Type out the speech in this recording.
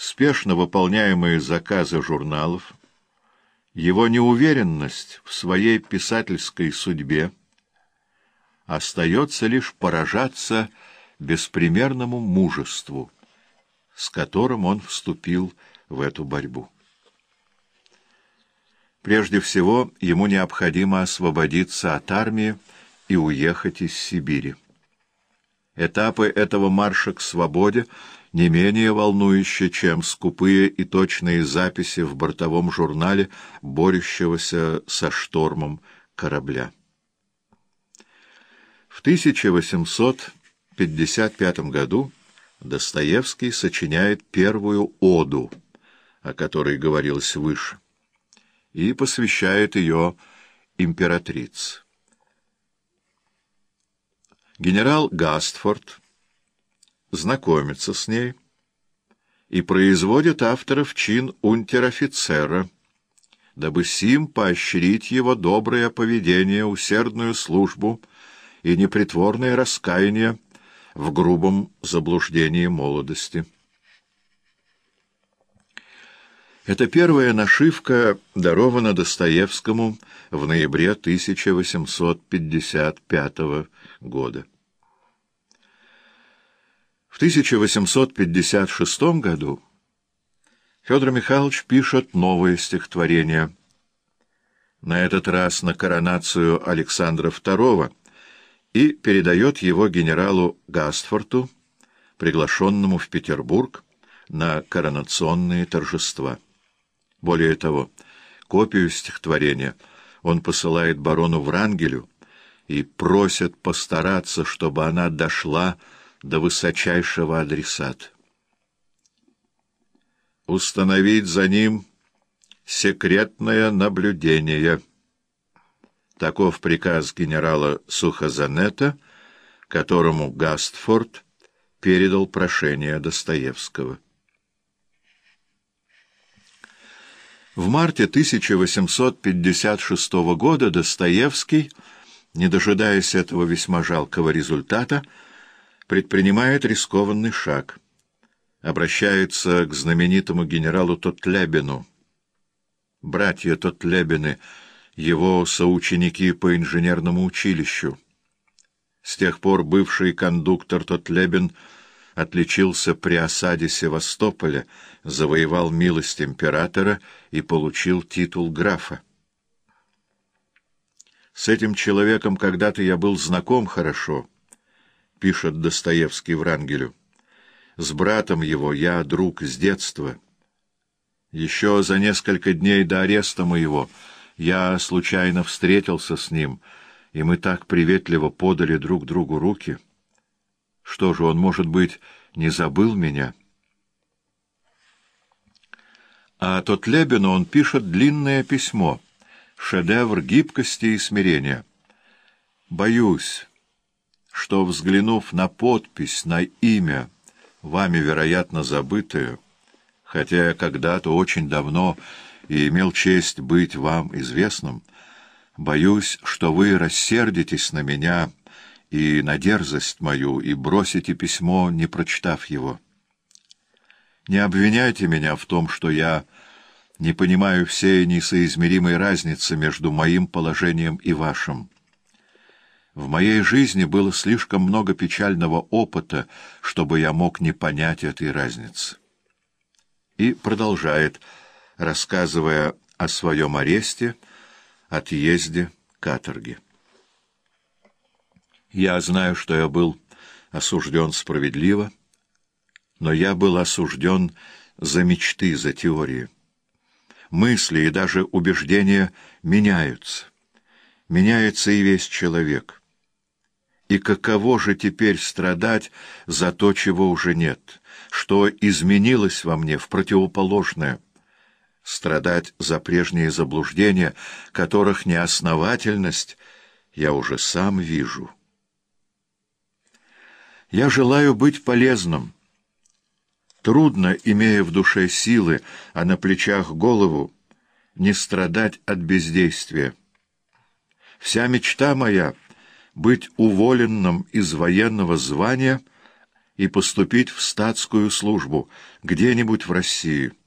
спешно выполняемые заказы журналов, его неуверенность в своей писательской судьбе, остается лишь поражаться беспримерному мужеству, с которым он вступил в эту борьбу. Прежде всего, ему необходимо освободиться от армии и уехать из Сибири. Этапы этого марша к свободе не менее волнующие, чем скупые и точные записи в бортовом журнале борющегося со штормом корабля. В 1855 году Достоевский сочиняет первую оду, о которой говорилось выше, и посвящает ее императрице. Генерал Гастфорд знакомится с ней и производит автора в чин унтер-офицера, дабы сим поощрить его доброе поведение, усердную службу и непритворное раскаяние в грубом заблуждении молодости. Эта первая нашивка дарована Достоевскому в ноябре 1855 года. В 1856 году Федор Михайлович пишет новое стихотворение, на этот раз на коронацию Александра II, и передает его генералу Гастфорту, приглашенному в Петербург на коронационные торжества. Более того, копию стихотворения он посылает барону Врангелю и просит постараться, чтобы она дошла до высочайшего адресата. Установить за ним секретное наблюдение. Таков приказ генерала Сухозанета, которому Гастфорд передал прошение Достоевского. В марте 1856 года Достоевский, не дожидаясь этого весьма жалкого результата, предпринимает рискованный шаг. Обращается к знаменитому генералу Тотлебину. Братья Тотлебины — его соученики по инженерному училищу. С тех пор бывший кондуктор Тотлебин отличился при осаде Севастополя, завоевал милость императора и получил титул графа. «С этим человеком когда-то я был знаком хорошо», — пишет Достоевский Врангелю. «С братом его я друг с детства. Еще за несколько дней до ареста моего я случайно встретился с ним, и мы так приветливо подали друг другу руки. Что же, он, может быть, не забыл меня?» А Тотлебину он пишет длинное письмо, шедевр гибкости и смирения. «Боюсь, что, взглянув на подпись, на имя, вами, вероятно, забытое, хотя я когда-то очень давно и имел честь быть вам известным, боюсь, что вы рассердитесь на меня и на дерзость мою и бросите письмо, не прочитав его. Не обвиняйте меня в том, что я не понимаю всей несоизмеримой разницы между моим положением и вашим. В моей жизни было слишком много печального опыта, чтобы я мог не понять этой разницы». И продолжает, рассказывая о своем аресте, отъезде, каторге. «Я знаю, что я был осужден справедливо, но я был осужден за мечты, за теории. Мысли и даже убеждения меняются. Меняется и весь человек. И каково же теперь страдать за то, чего уже нет, что изменилось во мне в противоположное? Страдать за прежние заблуждения, которых неосновательность я уже сам вижу. Я желаю быть полезным. Трудно, имея в душе силы, а на плечах голову, не страдать от бездействия. Вся мечта моя — быть уволенным из военного звания и поступить в статскую службу где-нибудь в России.